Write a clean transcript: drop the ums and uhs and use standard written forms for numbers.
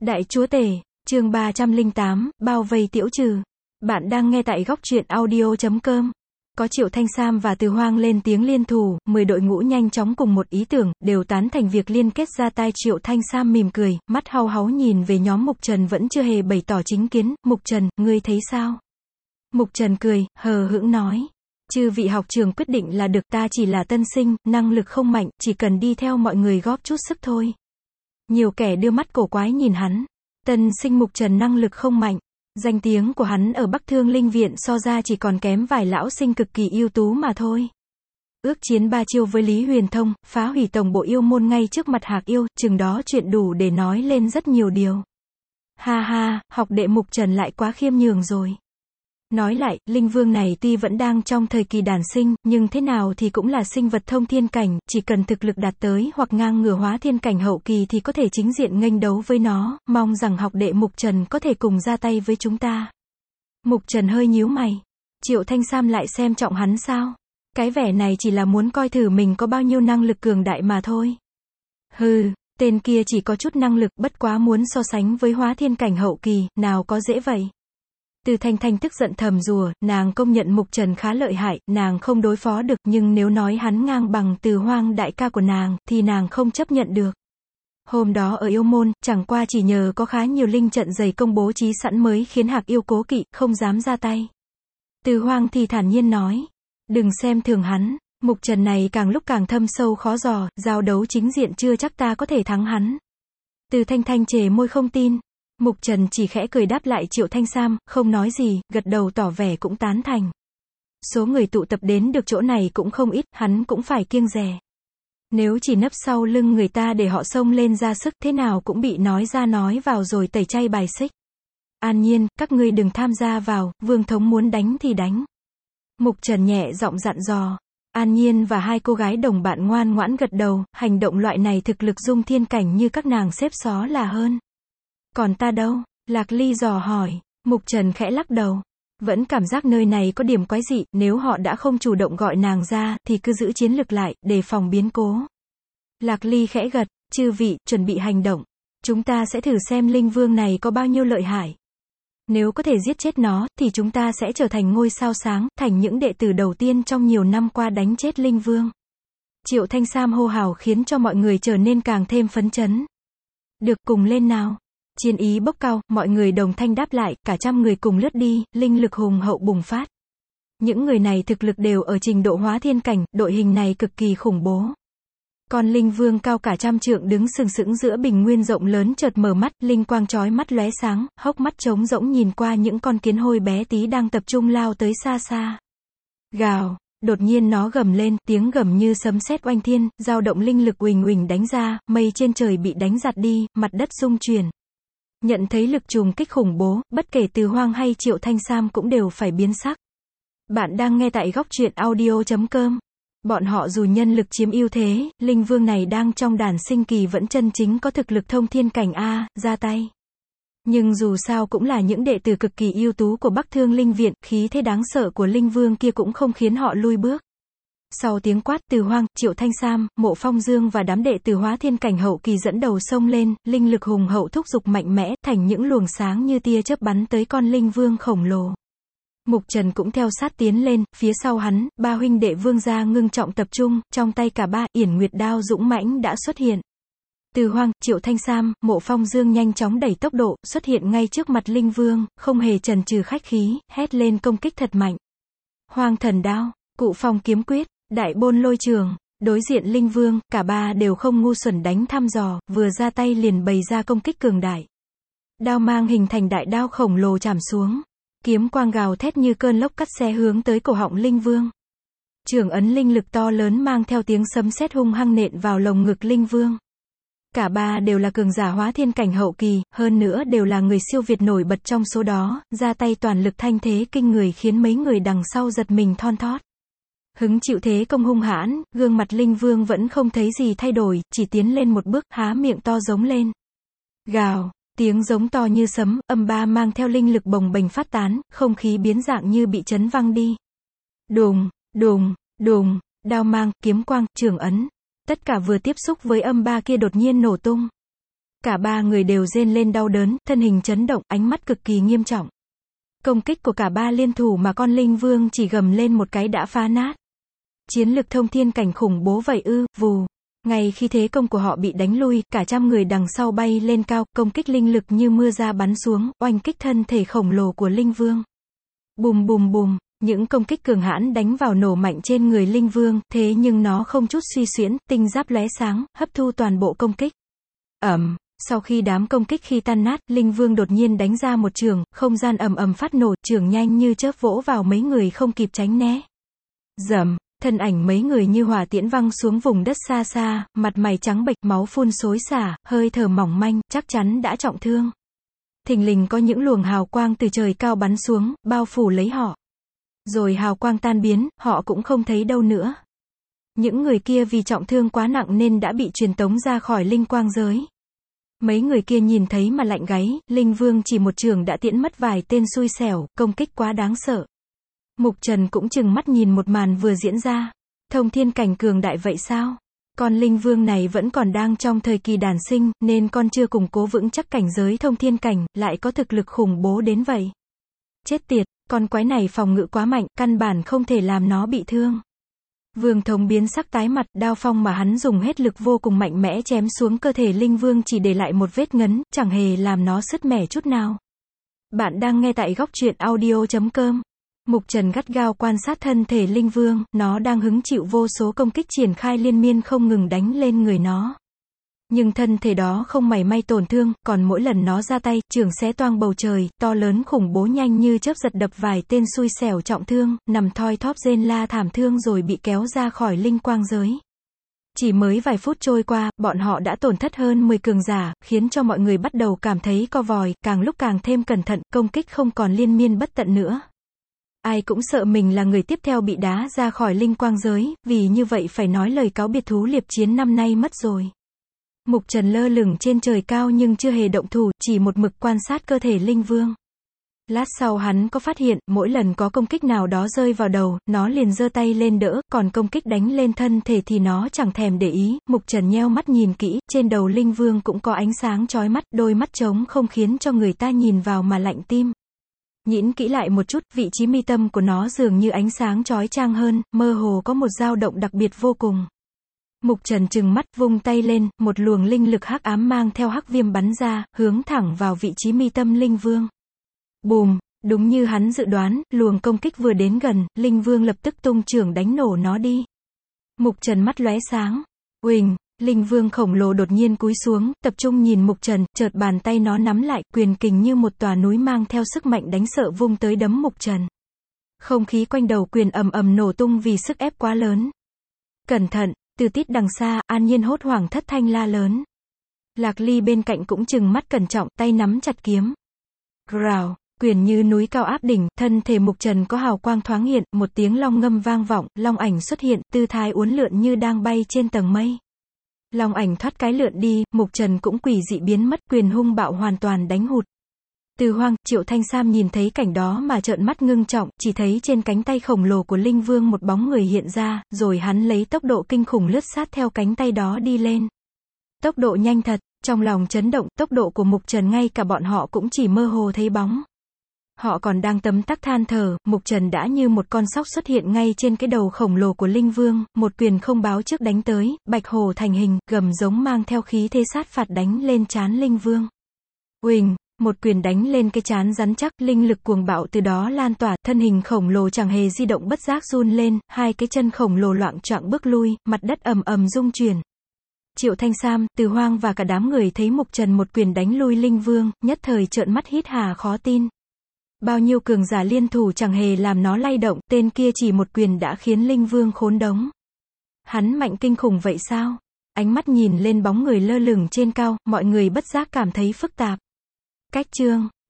Đại chúa tể, chương 308, bao vây Tiễu Trừ. Bạn đang nghe tại góc truyện audio.com. Có Triệu Thanh Sam và Từ Hoang lên tiếng liên thủ, 10 đội ngũ nhanh chóng cùng một ý tưởng, đều tán thành việc liên kết ra tay. Triệu Thanh Sam mỉm cười, mắt hau háu nhìn về nhóm Mục Trần vẫn chưa hề bày tỏ chính kiến. Mục Trần, ngươi thấy sao? Mục Trần cười, hờ hững nói. Chư vị học trường quyết định là được, ta chỉ là tân sinh, năng lực không mạnh, chỉ cần đi theo mọi người góp chút sức thôi. Nhiều kẻ đưa mắt cổ quái nhìn hắn. Tân sinh Mục Trần năng lực không mạnh. Danh tiếng của hắn ở Bắc Thương Linh Viện so ra chỉ còn kém vài lão sinh cực kỳ ưu tú mà thôi. Ước chiến 3 chiêu với Lý Huyền Thông, phá hủy tổng bộ yêu môn ngay trước mặt Hạc Yêu, chừng đó chuyện đủ để nói lên rất nhiều điều. Ha ha, học đệ Mục Trần lại quá khiêm nhường rồi. Nói lại, Linh Vương này tuy vẫn đang trong thời kỳ đản sinh, nhưng thế nào thì cũng là sinh vật thông thiên cảnh, chỉ cần thực lực đạt tới hoặc ngang ngửa hóa thiên cảnh hậu kỳ thì có thể chính diện nghênh đấu với nó, mong rằng học đệ Mục Trần có thể cùng ra tay với chúng ta. Mục Trần hơi nhíu mày. Triệu Thanh Sam lại xem trọng hắn sao? Cái vẻ này chỉ là muốn coi thử mình có bao nhiêu năng lực cường đại mà thôi. Hừ, tên kia chỉ có chút năng lực, bất quá muốn so sánh với hóa thiên cảnh hậu kỳ, nào có dễ vậy. Từ Thanh Thanh tức giận thầm rùa, nàng công nhận Mục Trần khá lợi hại, nàng không đối phó được, nhưng nếu nói hắn ngang bằng Từ Hoang đại ca của nàng, thì nàng không chấp nhận được. Hôm đó ở yêu môn, chẳng qua chỉ nhờ có khá nhiều linh trận dày công bố trí sẵn mới khiến Hạc Yêu cố kỵ, không dám ra tay. Từ Hoang thì thản nhiên nói, đừng xem thường hắn, Mục Trần này càng lúc càng thâm sâu khó dò, giao đấu chính diện chưa chắc ta có thể thắng hắn. Từ Thanh Thanh chề môi không tin. Mục Trần chỉ khẽ cười đáp lại Triệu Thanh Sam, không nói gì, gật đầu tỏ vẻ cũng tán thành. Số người tụ tập đến được chỗ này cũng không ít, hắn cũng phải kiêng dè. Nếu chỉ nấp sau lưng người ta để họ xông lên ra sức, thế nào cũng bị nói ra nói vào rồi tẩy chay bài xích. An Nhiên, các ngươi đừng tham gia vào, Vương Thống muốn đánh thì đánh. Mục Trần nhẹ giọng dặn dò. An Nhiên và hai cô gái đồng bạn ngoan ngoãn gật đầu, hành động loại này thực lực dung thiên cảnh như các nàng xếp xó là hơn. Còn ta đâu? Lạc Ly dò hỏi. Mục Trần khẽ lắc đầu. Vẫn cảm giác nơi này có điểm quái dị, nếu họ đã không chủ động gọi nàng ra, thì cứ giữ chiến lực lại, đề phòng biến cố. Lạc Ly khẽ gật, chư vị, chuẩn bị hành động. Chúng ta sẽ thử xem Linh Vương này có bao nhiêu lợi hại. Nếu có thể giết chết nó, thì chúng ta sẽ trở thành ngôi sao sáng, thành những đệ tử đầu tiên trong nhiều năm qua đánh chết Linh Vương. Triệu Thanh Sam hô hào khiến cho mọi người trở nên càng thêm phấn chấn. Được, cùng lên nào. Chiến ý bốc cao, mọi người đồng thanh đáp lại, cả trăm người cùng lướt đi, linh lực hùng hậu bùng phát. Những người này thực lực đều ở trình độ hóa thiên cảnh, đội hình này cực kỳ khủng bố. Còn Linh Vương cao cả trăm trượng đứng sừng sững giữa bình nguyên rộng lớn chợt mở mắt, linh quang chói mắt lóe sáng, hốc mắt trống rỗng nhìn qua những con kiến hôi bé tí đang tập trung lao tới xa xa. Gào, đột nhiên nó gầm lên, tiếng gầm như sấm sét oanh thiên, dao động linh lực uỳnh uỳnh đánh ra, mây trên trời bị đánh giạt đi, mặt đất rung chuyển. Nhận thấy lực trùng kích khủng bố, bất kể Từ Hoang hay Triệu Thanh Sam cũng đều phải biến sắc. Bạn đang nghe tại góc truyện audio.com. Bọn họ dù nhân lực chiếm ưu thế, Linh Vương này đang trong đản sinh kỳ vẫn chân chính có thực lực thông thiên cảnh A, ra tay. Nhưng dù sao cũng là những đệ tử cực kỳ ưu tú của Bắc Thương Linh Viện, khí thế đáng sợ của Linh Vương kia cũng không khiến họ lui bước. Sau tiếng quát, Từ Hoang, Triệu Thanh Sam, Mộ Phong Dương và đám đệ tử hóa thiên cảnh hậu kỳ dẫn đầu xông lên, linh lực hùng hậu thúc giục mạnh mẽ, thành những luồng sáng như tia chớp bắn tới con Linh Vương khổng lồ. Mục Trần cũng theo sát tiến lên, phía sau hắn, ba huynh đệ Vương gia ngưng trọng tập trung, trong tay cả ba, Yển Nguyệt đao dũng mãnh đã xuất hiện. Từ Hoang, Triệu Thanh Sam, Mộ Phong Dương nhanh chóng đẩy tốc độ, xuất hiện ngay trước mặt Linh Vương, không hề chần chừ khách khí, hét lên công kích thật mạnh. Hoang Thần Đao, Cụ Phong Kiếm Quyết, Đại Bôn Lôi Trường. Đối diện Linh Vương, cả ba đều không ngu xuẩn đánh thăm dò, vừa ra tay liền bày ra công kích cường đại. Đao mang hình thành đại đao khổng lồ chảm xuống. Kiếm quang gào thét như cơn lốc cắt xe hướng tới cổ họng Linh Vương. Trường ấn linh lực to lớn mang theo tiếng sấm sét hung hăng nện vào lồng ngực Linh Vương. Cả ba đều là cường giả hóa thiên cảnh hậu kỳ, hơn nữa đều là người siêu việt nổi bật trong số đó, ra tay toàn lực thanh thế kinh người khiến mấy người đằng sau giật mình thon thót. Hứng chịu thế công hung hãn, gương mặt Linh Vương vẫn không thấy gì thay đổi, chỉ tiến lên một bước, há miệng to giống lên. Gào, tiếng giống to như sấm, âm ba mang theo linh lực bồng bềnh phát tán, không khí biến dạng như bị chấn văng đi. Đùng, đùng, đùng, đao mang, kiếm quang, trường ấn. Tất cả vừa tiếp xúc với âm ba kia đột nhiên nổ tung. Cả ba người đều rên lên đau đớn, thân hình chấn động, ánh mắt cực kỳ nghiêm trọng. Công kích của cả ba liên thủ mà con linh vương chỉ gầm lên một cái đã phá nát. Chiến lực thông thiên cảnh khủng bố vậy ư, vù. Ngay khi thế công của họ bị đánh lui, cả trăm người đằng sau bay lên cao, công kích linh lực như mưa ra bắn xuống, oanh kích thân thể khổng lồ của linh vương. Bùm bùm bùm, những công kích cường hãn đánh vào nổ mạnh trên người linh vương, thế nhưng nó không chút suy xuyễn, tinh giáp lóe sáng, hấp thu toàn bộ công kích. Sau khi đám công kích khi tan nát, linh vương đột nhiên đánh ra một chưởng, không gian ầm ầm phát nổ, chưởng nhanh như chớp vỗ vào mấy người không kịp tránh né. Rầm, thân ảnh mấy người như hỏa tiễn văng xuống vùng đất xa xa, mặt mày trắng bệch, máu phun xối xả, hơi thở mỏng manh, chắc chắn đã trọng thương. Thình lình có những luồng hào quang từ trời cao bắn xuống, bao phủ lấy họ. Rồi hào quang tan biến, họ cũng không thấy đâu nữa. Những người kia vì trọng thương quá nặng nên đã bị truyền tống ra khỏi linh quang giới. Mấy người kia nhìn thấy mà lạnh gáy, linh vương chỉ một chưởng đã tiễn mất vài tên xui xẻo, công kích quá đáng sợ. Mục Trần cũng chừng mắt nhìn một màn vừa diễn ra. Thông thiên cảnh cường đại vậy sao? Con linh vương này vẫn còn đang trong thời kỳ đản sinh, nên con chưa củng cố vững chắc cảnh giới thông thiên cảnh, lại có thực lực khủng bố đến vậy. Chết tiệt, con quái này phòng ngự quá mạnh, căn bản không thể làm nó bị thương. Vương Thống biến sắc tái mặt, đao phong mà hắn dùng hết lực vô cùng mạnh mẽ chém xuống cơ thể linh vương chỉ để lại một vết ngấn, chẳng hề làm nó sứt mẻ chút nào. Bạn đang nghe tại góc truyện audio.com. Mục Trần gắt gao quan sát thân thể linh vương, nó đang hứng chịu vô số công kích triển khai liên miên không ngừng đánh lên người nó. Nhưng thân thể đó không mảy may tổn thương, còn mỗi lần nó ra tay, chưởng xé toang bầu trời, to lớn khủng bố nhanh như chớp giật đập vài tên xui xẻo trọng thương, nằm thoi thóp rên la thảm thương rồi bị kéo ra khỏi linh quang giới. Chỉ mới vài phút trôi qua, bọn họ đã tổn thất hơn 10 cường giả, khiến cho mọi người bắt đầu cảm thấy co vòi, càng lúc càng thêm cẩn thận, công kích không còn liên miên bất tận nữa. Ai cũng sợ mình là người tiếp theo bị đá ra khỏi linh quang giới, vì như vậy phải nói lời cáo biệt thú liệp chiến năm nay mất rồi. Mục Trần lơ lửng trên trời cao nhưng chưa hề động thủ, chỉ một mực quan sát cơ thể linh vương. Lát sau hắn có phát hiện, mỗi lần có công kích nào đó rơi vào đầu, nó liền giơ tay lên đỡ, còn công kích đánh lên thân thể thì nó chẳng thèm để ý. Mục Trần nheo mắt nhìn kỹ, trên đầu linh vương cũng có ánh sáng chói mắt, đôi mắt trống không khiến cho người ta nhìn vào mà lạnh tim. Nhĩn kỹ lại một chút, vị trí mi tâm của nó dường như ánh sáng chói chang hơn, mơ hồ có một dao động đặc biệt vô cùng. Mục Trần trừng mắt, vung tay lên, một luồng linh lực hắc ám mang theo hắc viêm bắn ra, hướng thẳng vào vị trí mi tâm linh vương. Bùm, đúng như hắn dự đoán, luồng công kích vừa đến gần, linh vương lập tức tung chưởng đánh nổ nó đi. Mục Trần mắt lóe sáng. Uỳnh, linh vương khổng lồ đột nhiên cúi xuống, tập trung nhìn Mục Trần, chợt bàn tay nó nắm lại, quyền kình như một tòa núi mang theo sức mạnh đánh sợ vung tới đấm Mục Trần. Không khí quanh đầu quyền ầm ầm nổ tung vì sức ép quá lớn. Cẩn thận! Từ tít đằng xa, An Nhiên hốt hoảng thất thanh la lớn. Lạc Ly bên cạnh cũng trừng mắt cẩn trọng, tay nắm chặt kiếm. Rào, quyền như núi cao áp đỉnh, thân thể Mục Trần có hào quang thoáng hiện, một tiếng long ngâm vang vọng, long ảnh xuất hiện, tư thái uốn lượn như đang bay trên tầng mây. Long ảnh thoát cái lượn đi, Mục Trần cũng quỷ dị biến mất, quyền hung bạo hoàn toàn đánh hụt. Từ Hoang, Triệu Thanh Sam nhìn thấy cảnh đó mà trợn mắt ngưng trọng, chỉ thấy trên cánh tay khổng lồ của linh vương một bóng người hiện ra, rồi hắn lấy tốc độ kinh khủng lướt sát theo cánh tay đó đi lên. Tốc độ nhanh thật, trong lòng chấn động, tốc độ của Mục Trần ngay cả bọn họ cũng chỉ mơ hồ thấy bóng. Họ còn đang tấm tắc than thở, Mục Trần đã như một con sóc xuất hiện ngay trên cái đầu khổng lồ của linh vương, một quyền không báo trước đánh tới, bạch hổ thành hình, gầm giống mang theo khí thế sát phạt đánh lên trán linh vương. Uỳnh! Một quyền đánh lên cái trán rắn chắc, linh lực cuồng bạo từ đó lan tỏa, thân hình khổng lồ chẳng hề di động bất giác run lên, hai cái chân khổng lồ loạng choạng bước lui, mặt đất ầm ầm rung chuyển. Triệu Thanh Sam, Từ Hoang và cả đám người thấy Mục Trần một quyền đánh lui linh vương, nhất thời trợn mắt hít hà khó tin. Bao nhiêu cường giả liên thủ chẳng hề làm nó lay động, tên kia chỉ một quyền đã khiến linh vương khốn đống. Hắn mạnh kinh khủng vậy sao? Ánh mắt nhìn lên bóng người lơ lửng trên cao, mọi người bất giác cảm thấy phức tạp. Cách chương